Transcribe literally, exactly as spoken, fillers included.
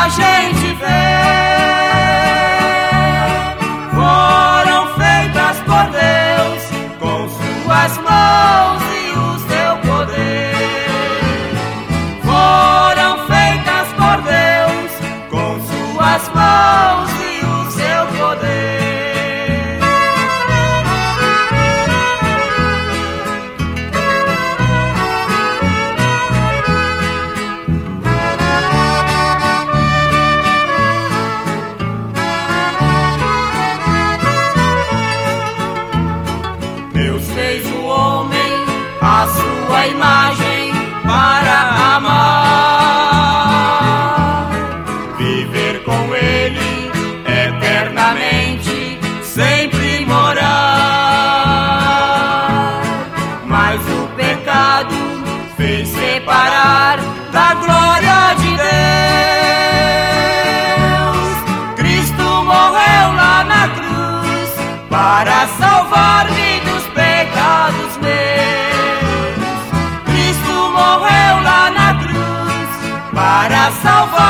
a gente vê, foram feitas por Deus com suas mãos e o seu poder. Foram feitas por Deus com suas mãos e o seu poder. Deus fez o homem à sua imagem para amar, viver com ele eternamente, sempre morar. Mas o pecado fez separar da glória de Deus. Cristo morreu lá na cruz para salvar-me dos pecados meus. Cristo morreu lá na cruz para salvar